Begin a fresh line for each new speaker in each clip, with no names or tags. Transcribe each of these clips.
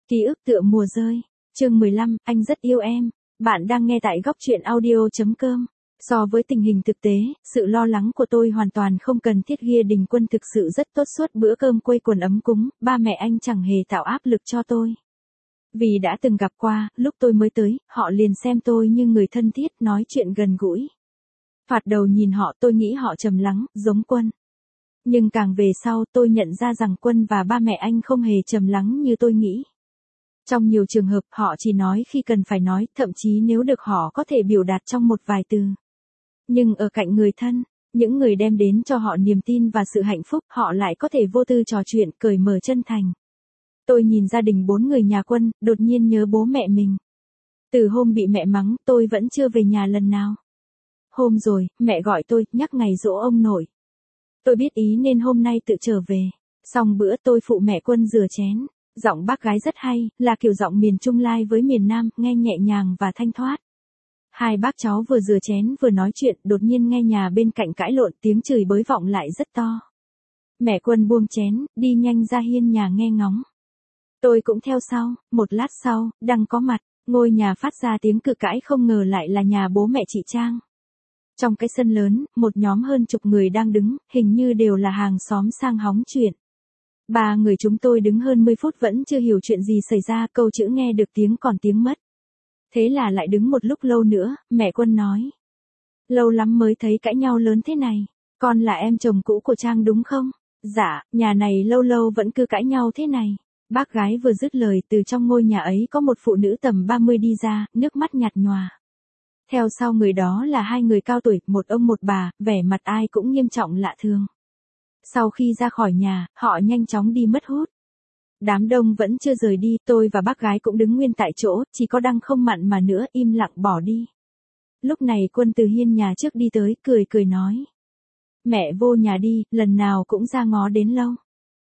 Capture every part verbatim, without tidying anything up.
Ký ức tựa mùa rơi. Chương mười lăm, anh rất yêu em. Bạn đang nghe tại góc truyện audio chấm com. So với tình hình thực tế, sự lo lắng của tôi hoàn toàn không cần thiết. Ghia Đình Quân thực sự rất tốt, suốt bữa cơm quây quần ấm cúng, ba mẹ anh chẳng hề tạo áp lực cho tôi. Vì đã từng gặp qua, lúc tôi mới tới, họ liền xem tôi như người thân thiết, nói chuyện gần gũi. Thoạt đầu nhìn họ tôi nghĩ họ trầm lắng, giống Quân. Nhưng càng về sau tôi nhận ra rằng Quân và ba mẹ anh không hề trầm lắng như tôi nghĩ. Trong nhiều trường hợp họ chỉ nói khi cần phải nói, thậm chí nếu được họ có thể biểu đạt trong một vài từ. Nhưng ở cạnh người thân, những người đem đến cho họ niềm tin và sự hạnh phúc, họ lại có thể vô tư trò chuyện, cởi mở chân thành. Tôi nhìn gia đình bốn người nhà Quân, đột nhiên nhớ bố mẹ mình. Từ hôm bị mẹ mắng, tôi vẫn chưa về nhà lần nào. Hôm rồi, mẹ gọi tôi, nhắc ngày giỗ ông nội. Tôi biết ý nên hôm nay tự trở về. Xong bữa tôi phụ mẹ Quân rửa chén. Giọng bác gái rất hay, là kiểu giọng miền Trung lai với miền Nam, nghe nhẹ nhàng và thanh thoát. Hai bác cháu vừa rửa chén vừa nói chuyện, đột nhiên nghe nhà bên cạnh cãi lộn, tiếng chửi bới vọng lại rất to. Mẹ Quân buông chén, đi nhanh ra hiên nhà nghe ngóng. Tôi cũng theo sau, một lát sau, đang có mặt, ngôi nhà phát ra tiếng cự cãi, không ngờ lại là nhà bố mẹ chị Trang. Trong cái sân lớn, một nhóm hơn chục người đang đứng, hình như đều là hàng xóm sang hóng chuyện. Ba người chúng tôi đứng hơn mười phút vẫn chưa hiểu chuyện gì xảy ra, câu chữ nghe được tiếng còn tiếng mất. Thế là lại đứng một lúc lâu nữa, mẹ Quân nói. Lâu lắm mới thấy cãi nhau lớn thế này, con là em chồng cũ của Trang đúng không? Dạ, nhà này lâu lâu vẫn cứ cãi nhau thế này. Bác gái vừa dứt lời, từ trong ngôi nhà ấy có một phụ nữ tầm ba mươi đi ra, nước mắt nhạt nhòa. Theo sau người đó là hai người cao tuổi, một ông một bà, vẻ mặt ai cũng nghiêm trọng lạ thường. Sau khi ra khỏi nhà, họ nhanh chóng đi mất hút. Đám đông vẫn chưa rời đi, tôi và bác gái cũng đứng nguyên tại chỗ, chỉ có Đăng không mặn mà nữa, im lặng bỏ đi. Lúc này Quân từ hiên nhà trước đi tới, cười cười nói. Mẹ vô nhà đi, lần nào cũng ra ngó đến lâu.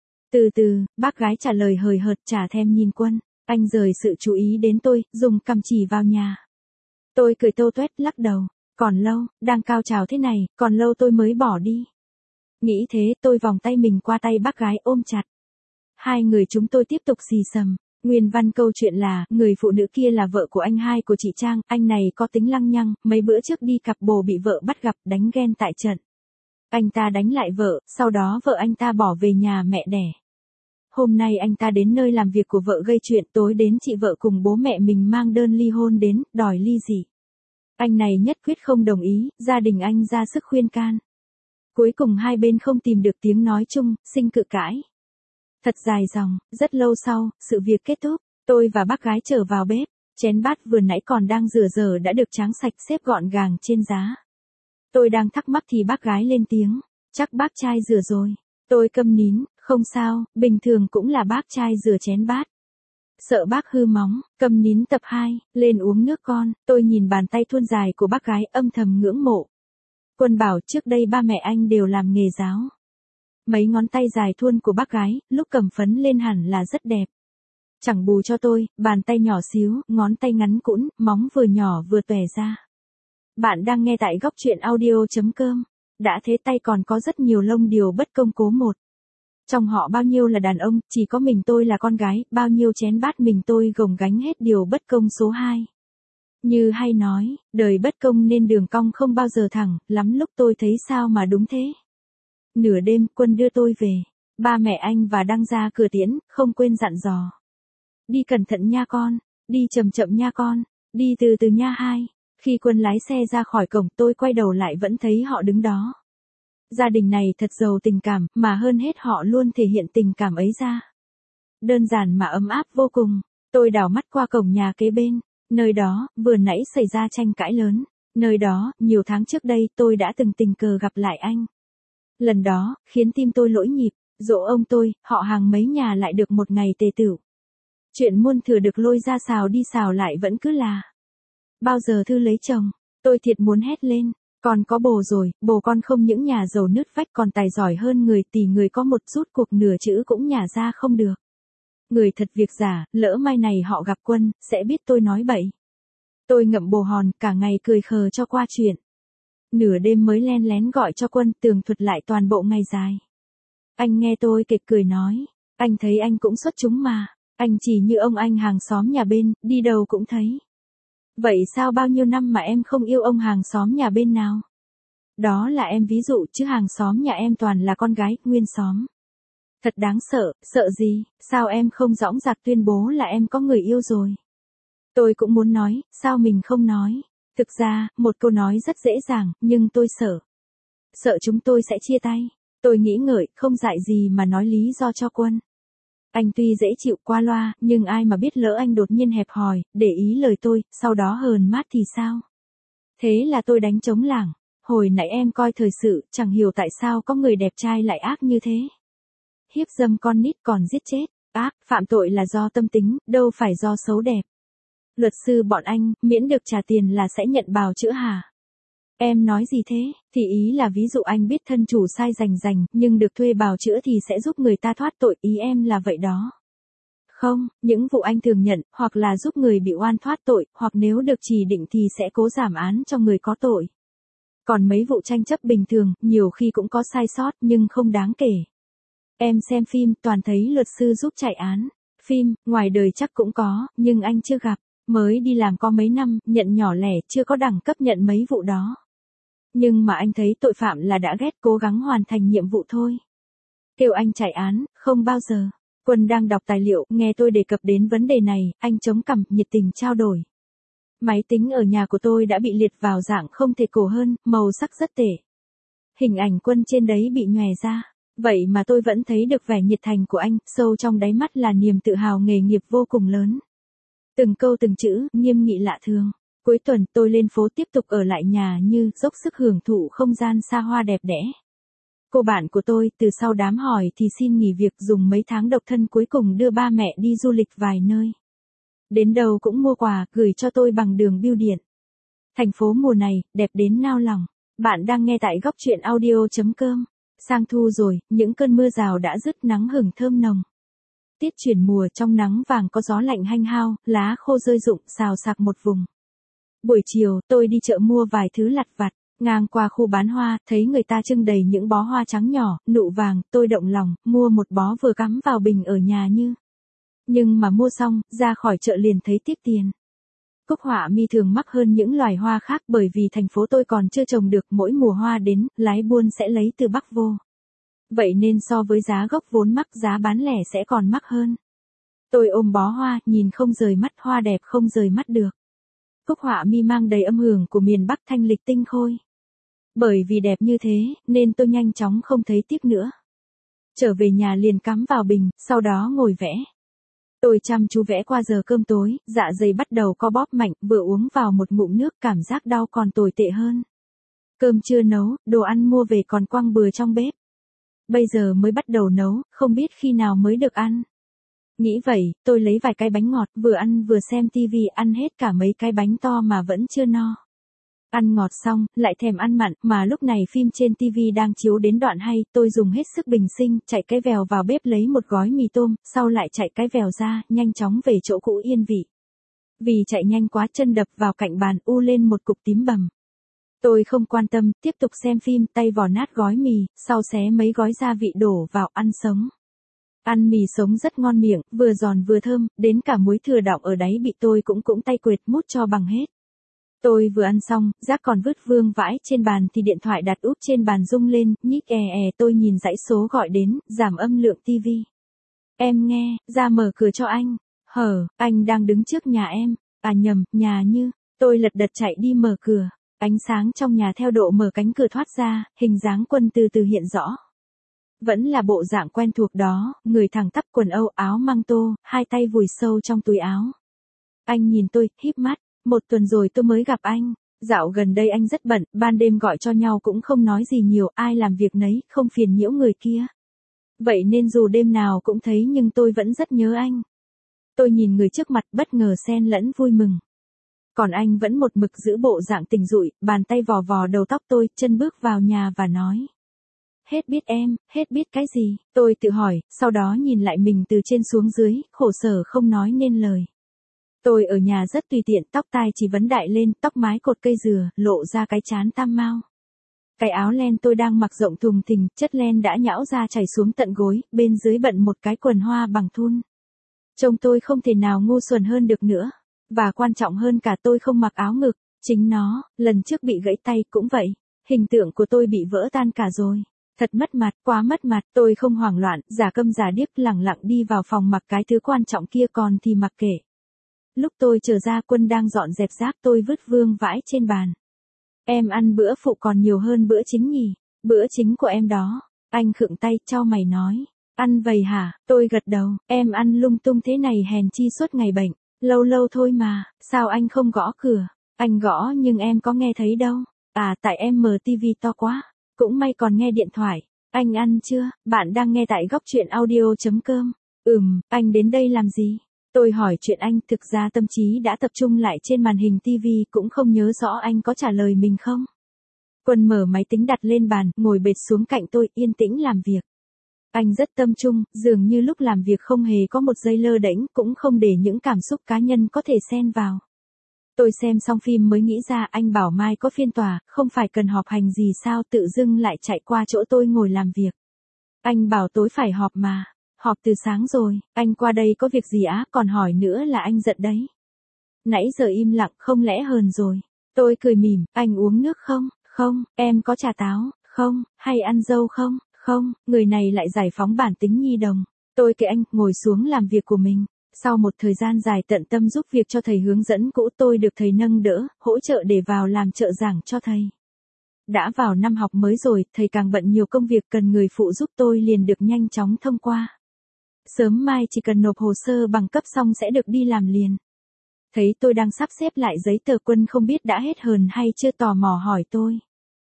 Từ từ, bác gái trả lời hời hợt, chả thèm nhìn Quân. Anh rời sự chú ý đến tôi, dùng cằm chỉ vào nhà. Tôi cười tô toét, lắc đầu. Còn lâu, đang cao trào thế này, còn lâu tôi mới bỏ đi. Nghĩ thế, tôi vòng tay mình qua tay bác gái ôm chặt. Hai người chúng tôi tiếp tục xì xầm. Nguyên văn câu chuyện là, người phụ nữ kia là vợ của anh hai của chị Trang, anh này có tính lăng nhăng, mấy bữa trước đi cặp bồ bị vợ bắt gặp, đánh ghen tại trận. Anh ta đánh lại vợ, sau đó vợ anh ta bỏ về nhà mẹ đẻ. Hôm nay anh ta đến nơi làm việc của vợ gây chuyện, tối đến chị vợ cùng bố mẹ mình mang đơn ly hôn đến, đòi ly dị. Anh này nhất quyết không đồng ý, gia đình anh ra sức khuyên can. Cuối cùng hai bên không tìm được tiếng nói chung, sinh cự cãi. Thật dài dòng, rất lâu sau, sự việc kết thúc, tôi và bác gái trở vào bếp, chén bát vừa nãy còn đang rửa giờ đã được tráng sạch xếp gọn gàng trên giá. Tôi đang thắc mắc thì bác gái lên tiếng, chắc bác trai rửa rồi. Tôi câm nín, không sao, bình thường cũng là bác trai rửa chén bát. Sợ bác hư móng, câm nín tập hai, lên uống nước con, tôi nhìn bàn tay thuôn dài của bác gái âm thầm ngưỡng mộ. Quân bảo trước đây ba mẹ anh đều làm nghề giáo. Mấy ngón tay dài thuôn của bác gái, lúc cầm phấn lên hẳn là rất đẹp. Chẳng bù cho tôi, bàn tay nhỏ xíu, ngón tay ngắn cũn, móng vừa nhỏ vừa tòe ra. Bạn đang nghe tại góc truyện audio chấm com. Đã thế tay còn có rất nhiều lông điều bất công cố một. Trong họ bao nhiêu là đàn ông, chỉ có mình tôi là con gái, bao nhiêu chén bát mình tôi gồng gánh hết điều bất công số hai. Như hay nói, đời bất công nên đường cong không bao giờ thẳng, lắm lúc tôi thấy sao mà đúng thế. Nửa đêm, Quân đưa tôi về. Ba mẹ anh và Đăng ra cửa tiễn, không quên dặn dò. Đi cẩn thận nha con, đi chậm chậm nha con, đi từ từ nha hai. Khi Quân lái xe ra khỏi cổng, tôi quay đầu lại vẫn thấy họ đứng đó. Gia đình này thật giàu tình cảm, mà hơn hết họ luôn thể hiện tình cảm ấy ra. Đơn giản mà ấm áp vô cùng. Tôi đảo mắt qua cổng nhà kế bên. Nơi đó, vừa nãy xảy ra tranh cãi lớn. Nơi đó, nhiều tháng trước đây, tôi đã từng tình cờ gặp lại anh. Lần đó, khiến tim tôi lỗi nhịp. Dỗ ông tôi, họ hàng mấy nhà lại được một ngày tề tửu. Chuyện muôn thừa được lôi ra xào đi xào lại vẫn cứ là. Bao giờ Thư lấy chồng? Tôi thiệt muốn hét lên. Con có bồ rồi, bồ con không những nhà giàu nứt vách còn tài giỏi hơn người, tỷ người có một chút cuộc nửa chữ cũng nhả ra không được. Người thật việc giả, lỡ mai này họ gặp Quân, sẽ biết tôi nói bậy. Tôi ngậm bồ hòn, cả ngày cười khờ cho qua chuyện. Nửa đêm mới len lén gọi cho Quân, tường thuật lại toàn bộ ngày dài. Anh nghe tôi kịch cười nói, anh thấy anh cũng xuất chúng mà. Anh chỉ như ông anh hàng xóm nhà bên, đi đâu cũng thấy. Vậy sao bao nhiêu năm mà em không yêu ông hàng xóm nhà bên nào? Đó là em ví dụ chứ hàng xóm nhà em toàn là con gái, nguyên xóm. Thật đáng sợ, sợ gì, sao em không dõng dạc tuyên bố là em có người yêu rồi? Tôi cũng muốn nói, sao mình không nói? Thực ra, một câu nói rất dễ dàng, nhưng tôi sợ. Sợ chúng tôi sẽ chia tay. Tôi nghĩ ngợi, không dại gì mà nói lý do cho Quân. Anh tuy dễ chịu qua loa, nhưng ai mà biết lỡ anh đột nhiên hẹp hòi, để ý lời tôi, sau đó hờn mát thì sao? Thế là tôi đánh trống lảng. Hồi nãy em coi thời sự, chẳng hiểu tại sao có người đẹp trai lại ác như thế. Hiếp dâm con nít còn giết chết. Ác, phạm tội là do tâm tính, đâu phải do xấu đẹp. Luật sư bọn anh, miễn được trả tiền là sẽ nhận bào chữa hả? Em nói gì thế? Thì ý là ví dụ anh biết thân chủ sai rành rành, nhưng được thuê bào chữa thì sẽ giúp người ta thoát tội, ý em là vậy đó. Không, những vụ anh thường nhận, hoặc là giúp người bị oan thoát tội, hoặc nếu được chỉ định thì sẽ cố giảm án cho người có tội. Còn mấy vụ tranh chấp bình thường, nhiều khi cũng có sai sót nhưng không đáng kể. Em xem phim, toàn thấy luật sư giúp chạy án. Phim, ngoài đời chắc cũng có, nhưng anh chưa gặp. Mới đi làm có mấy năm, nhận nhỏ lẻ, chưa có đẳng cấp nhận mấy vụ đó. Nhưng mà anh thấy tội phạm là đã ghét, cố gắng hoàn thành nhiệm vụ thôi. Kêu anh chạy án, không bao giờ. Quân đang đọc tài liệu, nghe tôi đề cập đến vấn đề này, anh chống cằm, nhiệt tình trao đổi. Máy tính ở nhà của tôi đã bị liệt vào dạng không thể cổ hơn, màu sắc rất tệ. Hình ảnh Quân trên đấy bị nhòe ra. Vậy mà tôi vẫn thấy được vẻ nhiệt thành của anh, sâu trong đáy mắt là niềm tự hào nghề nghiệp vô cùng lớn. Từng câu từng chữ, nghiêm nghị lạ thường. Cuối tuần tôi lên phố tiếp tục ở lại nhà như dốc sức hưởng thụ không gian xa hoa đẹp đẽ. Cô bạn của tôi từ sau đám hỏi thì xin nghỉ việc dùng mấy tháng độc thân cuối cùng đưa ba mẹ đi du lịch vài nơi. Đến đâu cũng mua quà gửi cho tôi bằng đường bưu điện. Thành phố mùa này, đẹp đến nao lòng. Bạn đang nghe tại góc truyện audio chấm com. Sang thu rồi, những cơn mưa rào đã dứt nắng hửng thơm nồng. Tiết chuyển mùa trong nắng vàng có gió lạnh hanh hao, lá khô rơi rụng xào xạc một vùng. Buổi chiều, tôi đi chợ mua vài thứ lặt vặt, ngang qua khu bán hoa, thấy người ta trưng đầy những bó hoa trắng nhỏ, nụ vàng, tôi động lòng, mua một bó vừa cắm vào bình ở nhà như. Nhưng mà mua xong, ra khỏi chợ liền thấy tiếc tiền. Cúc họa mi thường mắc hơn những loài hoa khác bởi vì thành phố tôi còn chưa trồng được, mỗi mùa hoa đến, lái buôn sẽ lấy từ Bắc vô. Vậy nên so với giá gốc vốn mắc, giá bán lẻ sẽ còn mắc hơn. Tôi ôm bó hoa, nhìn không rời mắt, hoa đẹp không rời mắt được. Cúc họa mi mang đầy âm hưởng của miền Bắc thanh lịch tinh khôi. Bởi vì đẹp như thế, nên tôi nhanh chóng không thấy tiếc nữa. Trở về nhà liền cắm vào bình, sau đó ngồi vẽ. Tôi chăm chú vẽ qua giờ cơm tối, dạ dày bắt đầu co bóp mạnh, vừa uống vào một ngụm nước cảm giác đau còn tồi tệ hơn. Cơm chưa nấu, đồ ăn mua về còn quăng bừa trong bếp. Bây giờ mới bắt đầu nấu, không biết khi nào mới được ăn. Nghĩ vậy, tôi lấy vài cái bánh ngọt, vừa ăn vừa xem tivi, ăn hết cả mấy cái bánh to mà vẫn chưa no. Ăn ngọt xong, lại thèm ăn mặn, mà lúc này phim trên tivi đang chiếu đến đoạn hay, tôi dùng hết sức bình sinh, chạy cái vèo vào bếp lấy một gói mì tôm, sau lại chạy cái vèo ra, nhanh chóng về chỗ cũ yên vị. Vì chạy nhanh quá chân đập vào cạnh bàn, u lên một cục tím bầm. Tôi không quan tâm, tiếp tục xem phim, tay vò nát gói mì, sau xé mấy gói gia vị đổ vào ăn sống. Ăn mì sống rất ngon miệng, vừa giòn vừa thơm, đến cả muối thừa đọng ở đáy bị tôi cũng cũng tay quệt mút cho bằng hết. Tôi vừa ăn xong, rác còn vứt vương vãi trên bàn thì điện thoại đặt úp trên bàn rung lên, nhích è è tôi nhìn dãy số gọi đến, giảm âm lượng tivi. Em nghe, ra mở cửa cho anh. Hở, anh đang đứng trước nhà em. À nhầm, nhà như. Tôi lật đật chạy đi mở cửa. Ánh sáng trong nhà theo độ mở cánh cửa thoát ra, hình dáng Quân từ từ hiện rõ. Vẫn là bộ dạng quen thuộc đó, người thẳng tắp quần âu áo măng tô, hai tay vùi sâu trong túi áo. Anh nhìn tôi, híp mắt, một tuần rồi tôi mới gặp anh. Dạo gần đây anh rất bận, ban đêm gọi cho nhau cũng không nói gì nhiều, ai làm việc nấy, không phiền nhiễu người kia. Vậy nên dù đêm nào cũng thấy nhưng tôi vẫn rất nhớ anh. Tôi nhìn người trước mặt bất ngờ xen lẫn vui mừng. Còn anh vẫn một mực giữ bộ dạng tỉnh rụi, bàn tay vò vò đầu tóc tôi, chân bước vào nhà và nói. Hết biết em, hết biết cái gì, tôi tự hỏi, sau đó nhìn lại mình từ trên xuống dưới, khổ sở không nói nên lời. Tôi ở nhà rất tùy tiện, tóc tai chỉ vấn đại lên, tóc mái cột cây dừa, lộ ra cái trán tam mao. Cái áo len tôi đang mặc rộng thùng thình, chất len đã nhão ra chảy xuống tận gối, bên dưới bận một cái quần hoa bằng thun. Trông tôi không thể nào ngu xuẩn hơn được nữa. Và quan trọng hơn cả tôi không mặc áo ngực. Chính nó, lần trước bị gãy tay cũng vậy. Hình tượng của tôi bị vỡ tan cả rồi. Thật mất mặt, quá mất mặt, tôi không hoảng loạn, giả câm giả điếc lẳng lặng đi vào phòng mặc cái thứ quan trọng kia còn thì mặc kệ. Lúc tôi trở ra Quân đang dọn dẹp rác tôi vứt vương vãi trên bàn. Em ăn bữa phụ còn nhiều hơn bữa chính nhỉ? Bữa chính của em đó. Anh khựng tay, chau mày nói. Ăn vầy hả? Tôi gật đầu, em ăn lung tung thế này hèn chi suốt ngày bệnh. Lâu lâu thôi mà, sao anh không gõ cửa? Anh gõ nhưng em có nghe thấy đâu. À tại em mở tivi to quá. Cũng may còn nghe điện thoại. Anh ăn chưa? Bạn đang nghe tại góc truyện audio.com. Ừm, anh đến đây làm gì? Tôi hỏi chuyện anh, thực ra tâm trí đã tập trung lại trên màn hình tivi cũng không nhớ rõ anh có trả lời mình không. Quân mở máy tính đặt lên bàn, ngồi bệt xuống cạnh tôi, yên tĩnh làm việc. Anh rất tâm trung, dường như lúc làm việc không hề có một giây lơ đễnh, cũng không để những cảm xúc cá nhân có thể xen vào. Tôi xem xong phim mới nghĩ ra anh bảo mai có phiên tòa, không phải cần họp hành gì sao tự dưng lại chạy qua chỗ tôi ngồi làm việc. Anh bảo tối phải họp mà. Họp từ sáng rồi, anh qua đây có việc gì á, còn hỏi nữa là anh giận đấy. Nãy giờ im lặng không lẽ hờn rồi. Tôi cười mỉm, anh uống nước không? Không, em có trà táo, không, hay ăn dâu không? Không, người này lại giải phóng bản tính nhi đồng. Tôi kệ anh, ngồi xuống làm việc của mình. Sau một thời gian dài tận tâm giúp việc cho thầy hướng dẫn cũ tôi được thầy nâng đỡ, hỗ trợ để vào làm trợ giảng cho thầy. Đã vào năm học mới rồi, thầy càng bận nhiều công việc cần người phụ giúp tôi liền được nhanh chóng thông qua. Sớm mai chỉ cần nộp hồ sơ bằng cấp xong sẽ được đi làm liền. Thấy tôi đang sắp xếp lại giấy tờ Quân không biết đã hết hờn hay chưa tò mò hỏi tôi.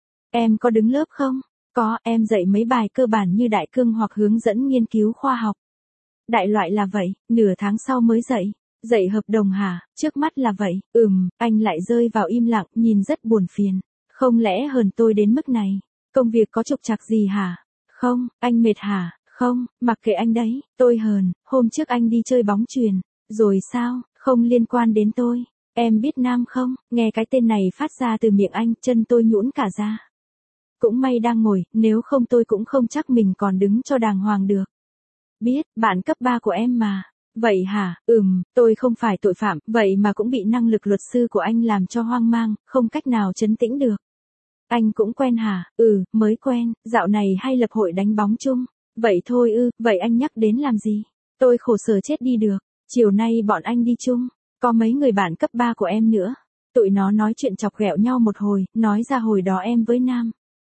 Em có đứng lớp không? Có, em dạy mấy bài cơ bản như đại cương hoặc hướng dẫn nghiên cứu khoa học. Đại loại là vậy, nửa tháng sau mới dạy. Dạy hợp đồng hả? Trước mắt là vậy. Ừm, anh lại rơi vào im lặng, nhìn rất buồn phiền. Không lẽ hờn tôi đến mức này? Công việc có trục trặc gì hả? Không, anh mệt hả? Không, mặc kệ anh đấy, tôi hờn, hôm trước anh đi chơi bóng chuyền. Rồi sao? Không liên quan đến tôi. Em biết Nam không? Nghe cái tên này phát ra từ miệng anh, chân tôi nhũn cả ra. Cũng may đang ngồi, nếu không tôi cũng không chắc mình còn đứng cho đàng hoàng được. Biết, bạn cấp ba của em mà. Vậy hả? Ừm, tôi không phải tội phạm, vậy mà cũng bị năng lực luật sư của anh làm cho hoang mang, không cách nào trấn tĩnh được. Anh cũng quen hả? Ừ, mới quen, dạo này hay lập hội đánh bóng chung. Vậy thôi ư, vậy anh nhắc đến làm gì? Tôi khổ sở chết đi được. Chiều nay bọn anh đi chung, có mấy người bạn cấp ba của em nữa. Tụi nó nói chuyện chọc ghẹo nhau một hồi, nói ra hồi đó em với Nam.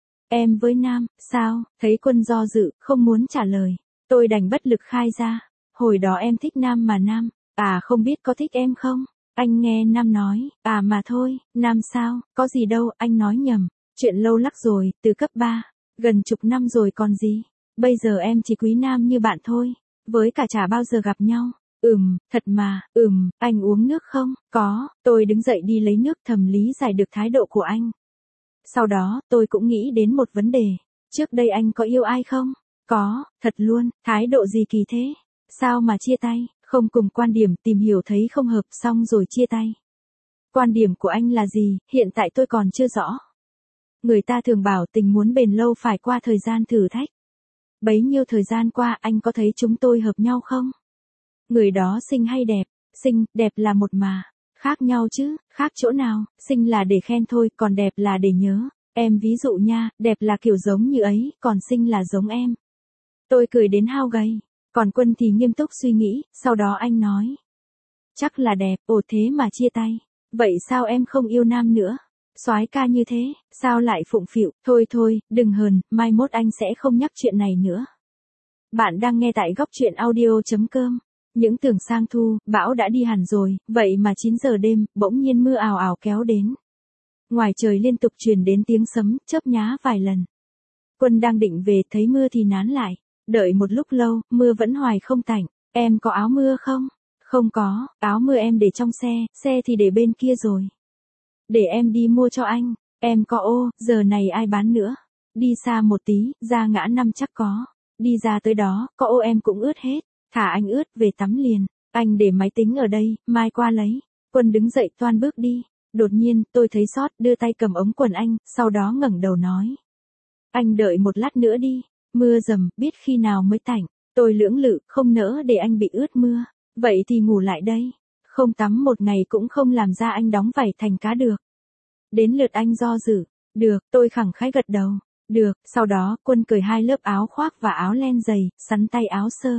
Em với Nam, sao? Thấy Quân do dự, không muốn trả lời. Tôi đành bất lực khai ra. Hồi đó em thích Nam mà Nam. À không biết có thích em không? Anh nghe Nam nói, à mà thôi, Nam sao, có gì đâu, anh nói nhầm. Chuyện lâu lắc rồi, từ cấp ba. Gần chục năm rồi còn gì. Bây giờ em chỉ quý Nam như bạn thôi. Với cả chả bao giờ gặp nhau. Ừm, thật mà, ừm, anh uống nước không? Có, tôi đứng dậy đi lấy nước thầm lý giải được thái độ của anh. Sau đó, tôi cũng nghĩ đến một vấn đề. Trước đây anh có yêu ai không? Có, thật luôn, thái độ gì kỳ thế? Sao mà chia tay, không cùng quan điểm tìm hiểu thấy không hợp xong rồi chia tay. Quan điểm của anh là gì, hiện tại tôi còn chưa rõ. Người ta thường bảo tình muốn bền lâu phải qua thời gian thử thách. Bấy nhiêu thời gian qua anh có thấy chúng tôi hợp nhau không? Người đó xinh hay đẹp? Xinh, đẹp là một mà. Khác nhau chứ, khác chỗ nào, xinh là để khen thôi, còn đẹp là để nhớ. Em ví dụ nha, đẹp là kiểu giống như ấy, còn xinh là giống em. Tôi cười đến hao gầy, còn Quân thì nghiêm túc suy nghĩ, sau đó anh nói. Chắc là đẹp, ồ thế mà chia tay. Vậy sao em không yêu Nam nữa? Soái ca như thế, sao lại phụng phịu? Thôi thôi, đừng hờn, mai mốt anh sẽ không nhắc chuyện này nữa. Bạn đang nghe tại góc truyện audio.com. Những tưởng sang thu, bão đã đi hẳn rồi, vậy mà chín giờ đêm, bỗng nhiên mưa ào ào kéo đến. Ngoài trời liên tục truyền đến tiếng sấm, chớp nhá vài lần. Quân đang định về, thấy mưa thì nán lại. Đợi một lúc lâu, mưa vẫn hoài không tạnh. Em có áo mưa không? Không có, áo mưa em để trong xe, xe thì để bên kia rồi. Để em đi mua cho anh. Em có ô, giờ này ai bán nữa. Đi xa một tí, ra ngã năm chắc có. Đi ra tới đó, có ô em cũng ướt hết. Thả anh ướt, về tắm liền. Anh để máy tính ở đây, mai qua lấy. Quân đứng dậy toan bước đi. Đột nhiên, tôi thấy sót, đưa tay cầm ống quần anh, sau đó ngẩng đầu nói. Anh đợi một lát nữa đi. Mưa dầm, biết khi nào mới tạnh. Tôi lưỡng lự, không nỡ để anh bị ướt mưa. Vậy thì ngủ lại đây. Không tắm một ngày cũng không làm da anh đóng vảy thành cá được. Đến lượt anh do dự. Được, tôi khẳng khái gật đầu. Được, sau đó Quân cởi hai lớp áo khoác và áo len dày, sắn tay áo sơ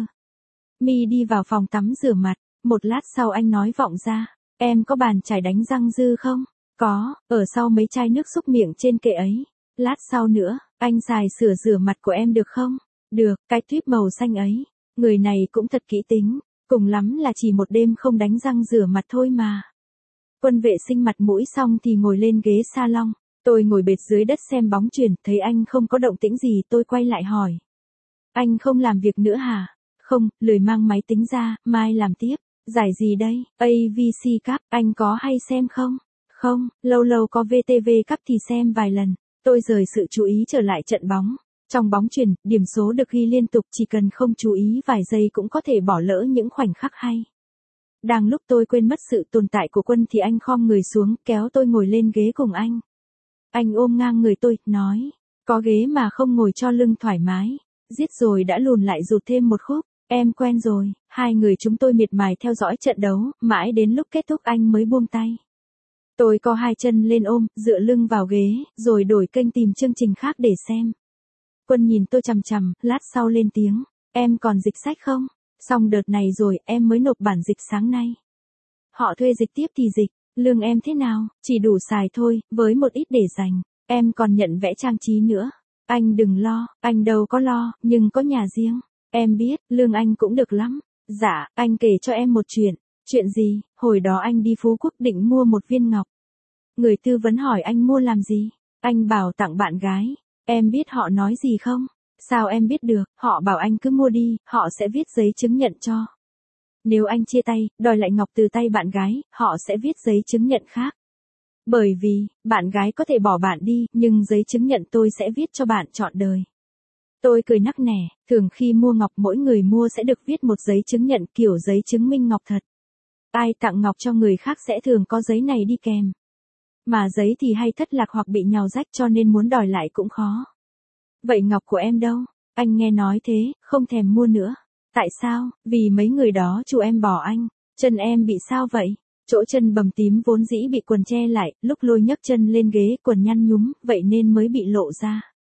mi đi vào phòng tắm rửa mặt. Một lát sau anh nói vọng ra. Em có bàn chải đánh răng dư không? Có, ở sau mấy chai nước súc miệng trên kệ ấy. Lát sau nữa, anh xài sửa rửa mặt của em được không? Được, cái tuyếp màu xanh ấy. Người này cũng thật kỹ tính. Cùng lắm là chỉ một đêm không đánh răng rửa mặt thôi mà. Quân vệ sinh mặt mũi xong thì ngồi lên ghế salon. Tôi ngồi bệt dưới đất xem bóng chuyền, thấy anh không có động tĩnh gì tôi quay lại hỏi. Anh không làm việc nữa hả? Không, lười mang máy tính ra, mai làm tiếp. Giải gì đây? a vê xê Cup, anh có hay xem không? Không, lâu lâu có vê tê vê Cup thì xem vài lần. Tôi rời sự chú ý trở lại trận bóng. Trong bóng chuyền, điểm số được ghi liên tục, chỉ cần không chú ý vài giây cũng có thể bỏ lỡ những khoảnh khắc hay. Đang lúc tôi quên mất sự tồn tại của Quân thì anh khom người xuống, kéo tôi ngồi lên ghế cùng anh. Anh ôm ngang người tôi, nói, có ghế mà không ngồi cho lưng thoải mái. Giết rồi đã lùn lại rụt thêm một khúc, em quen rồi. Hai người chúng tôi miệt mài theo dõi trận đấu, mãi đến lúc kết thúc anh mới buông tay. Tôi co hai chân lên ôm, dựa lưng vào ghế, rồi đổi kênh tìm chương trình khác để xem. Quân nhìn tôi chằm chằm, lát sau lên tiếng, em còn dịch sách không? Xong đợt này rồi, em mới nộp bản dịch sáng nay. Họ thuê dịch tiếp thì dịch, lương em thế nào? Chỉ đủ xài thôi, với một ít để dành. Em còn nhận vẽ trang trí nữa. Anh đừng lo, anh đâu có lo, nhưng có nhà riêng. Em biết, lương anh cũng được lắm. Dạ, anh kể cho em một chuyện. Chuyện gì? Hồi đó anh đi Phú Quốc định mua một viên ngọc. Người tư vấn hỏi anh mua làm gì? Anh bảo tặng bạn gái. Em biết họ nói gì không? Sao em biết được? Họ bảo anh cứ mua đi, họ sẽ viết giấy chứng nhận cho. Nếu anh chia tay, đòi lại ngọc từ tay bạn gái, họ sẽ viết giấy chứng nhận khác. Bởi vì, bạn gái có thể bỏ bạn đi, nhưng giấy chứng nhận tôi sẽ viết cho bạn trọn đời. Tôi cười nắc nẻ, thường khi mua ngọc mỗi người mua sẽ được viết một giấy chứng nhận kiểu giấy chứng minh ngọc thật. Ai tặng ngọc cho người khác sẽ thường có giấy này đi kèm. Mà giấy thì hay thất lạc hoặc bị nhàu rách cho nên muốn đòi lại cũng khó. Vậy ngọc của em đâu? Anh nghe nói thế, không thèm mua nữa. Tại sao? Vì mấy người đó chú em bỏ anh. Chân em bị sao vậy? Chỗ chân bầm tím vốn dĩ bị quần che lại, lúc lôi nhấc chân lên ghế quần nhăn nhúm, vậy nên mới bị lộ ra.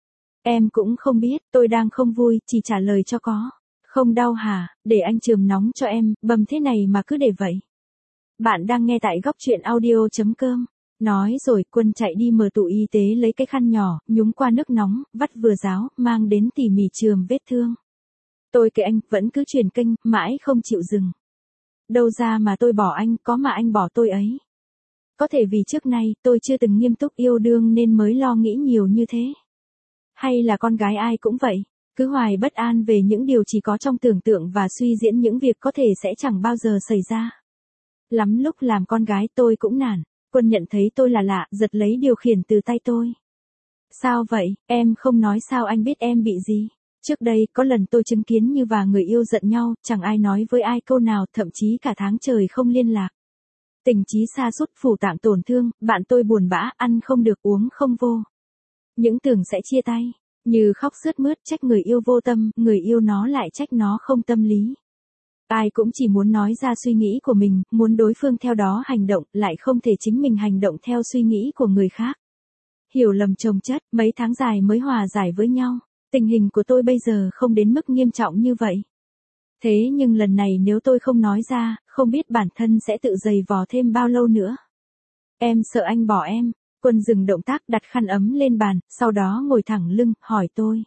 Em cũng không biết, tôi đang không vui, chỉ trả lời cho có. Không đau hả? Để anh chườm nóng cho em, bầm thế này mà cứ để vậy. Bạn đang nghe tại góc truyện audio chấm com. Nói rồi Quân chạy đi mở tủ y tế lấy cái khăn nhỏ, nhúng qua nước nóng, vắt vừa ráo, mang đến tỉ mỉ chườm vết thương. Tôi kệ anh, vẫn cứ chuyển kênh, mãi không chịu dừng. Đâu ra mà tôi bỏ anh, có mà anh bỏ tôi ấy. Có thể vì trước nay, tôi chưa từng nghiêm túc yêu đương nên mới lo nghĩ nhiều như thế. Hay là con gái ai cũng vậy, cứ hoài bất an về những điều chỉ có trong tưởng tượng và suy diễn những việc có thể sẽ chẳng bao giờ xảy ra. Lắm lúc làm con gái tôi cũng nản. Quân nhận thấy tôi là lạ, giật lấy điều khiển từ tay tôi. Sao vậy, em không nói sao anh biết em bị gì? Trước đây, có lần tôi chứng kiến như và người yêu giận nhau, chẳng ai nói với ai câu nào, thậm chí cả tháng trời không liên lạc. Tình trí sa sút, phủ tạng tổn thương, bạn tôi buồn bã, ăn không được uống không vô. Những tưởng sẽ chia tay, như khóc sướt mướt trách người yêu vô tâm, người yêu nó lại trách nó không tâm lý. Ai cũng chỉ muốn nói ra suy nghĩ của mình, muốn đối phương theo đó hành động, lại không thể chính mình hành động theo suy nghĩ của người khác. Hiểu lầm chồng chất, mấy tháng dài mới hòa giải với nhau. Tình hình của tôi bây giờ không đến mức nghiêm trọng như vậy. Thế nhưng lần này nếu tôi không nói ra, không biết bản thân sẽ tự giày vò thêm bao lâu nữa. Em sợ anh bỏ em. Quân dừng động tác đặt khăn ấm lên bàn, sau đó ngồi thẳng lưng, hỏi tôi.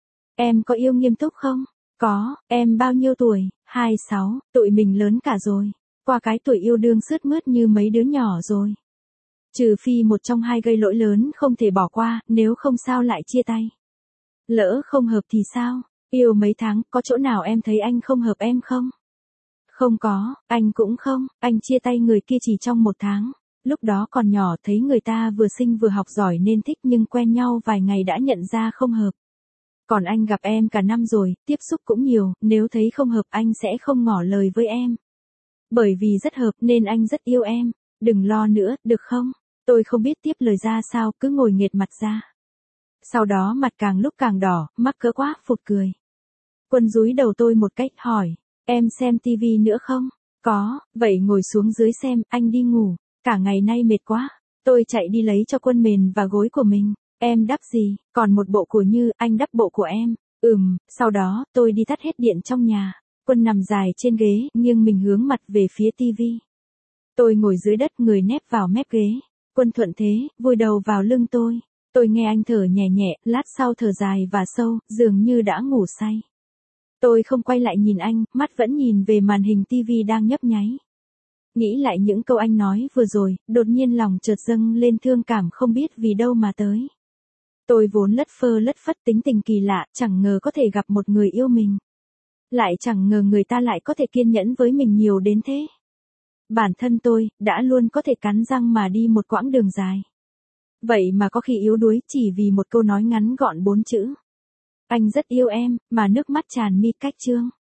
Em có yêu nghiêm túc không? Có, em bao nhiêu tuổi? hai mươi sáu, tụi mình lớn cả rồi. Qua cái tuổi yêu đương sướt mướt như mấy đứa nhỏ rồi. Trừ phi một trong hai gây lỗi lớn không thể bỏ qua, nếu không sao lại chia tay. Lỡ không hợp thì sao? Yêu mấy tháng, có chỗ nào em thấy anh không hợp em không? Không có, anh cũng không, anh chia tay người kia chỉ trong một tháng. Lúc đó còn nhỏ thấy người ta vừa xinh vừa học giỏi nên thích nhưng quen nhau vài ngày đã nhận ra không hợp. Còn anh gặp em cả năm rồi, tiếp xúc cũng nhiều, nếu thấy không hợp anh sẽ không ngỏ lời với em. Bởi vì rất hợp nên anh rất yêu em, đừng lo nữa, được không? Tôi không biết tiếp lời ra sao, cứ ngồi nghệt mặt ra. Sau đó mặt càng lúc càng đỏ, mắc cỡ quá, phụt cười. Quân dúi đầu tôi một cách hỏi, em xem tivi nữa không? Có, vậy ngồi xuống dưới xem, anh đi ngủ, cả ngày nay mệt quá. Tôi chạy đi lấy cho Quân mền và gối của mình. Em đắp gì, còn một bộ của Như, anh đắp bộ của em. Ừm, sau đó, tôi đi tắt hết điện trong nhà. Quân nằm dài trên ghế, nghiêng mình hướng mặt về phía tivi. Tôi ngồi dưới đất, người nép vào mép ghế. Quân thuận thế, vùi đầu vào lưng tôi. Tôi nghe anh thở nhẹ nhẹ, lát sau thở dài và sâu, dường như đã ngủ say. Tôi không quay lại nhìn anh, mắt vẫn nhìn về màn hình tivi đang nhấp nháy. Nghĩ lại những câu anh nói vừa rồi, đột nhiên lòng chợt dâng lên thương cảm không biết vì đâu mà tới. Tôi vốn lất phơ lất phất tính tình kỳ lạ, chẳng ngờ có thể gặp một người yêu mình. Lại chẳng ngờ người ta lại có thể kiên nhẫn với mình nhiều đến thế. Bản thân tôi, đã luôn có thể cắn răng mà đi một quãng đường dài. Vậy mà có khi yếu đuối chỉ vì một câu nói ngắn gọn bốn chữ. Anh rất yêu em, mà nước mắt tràn mi cách chương.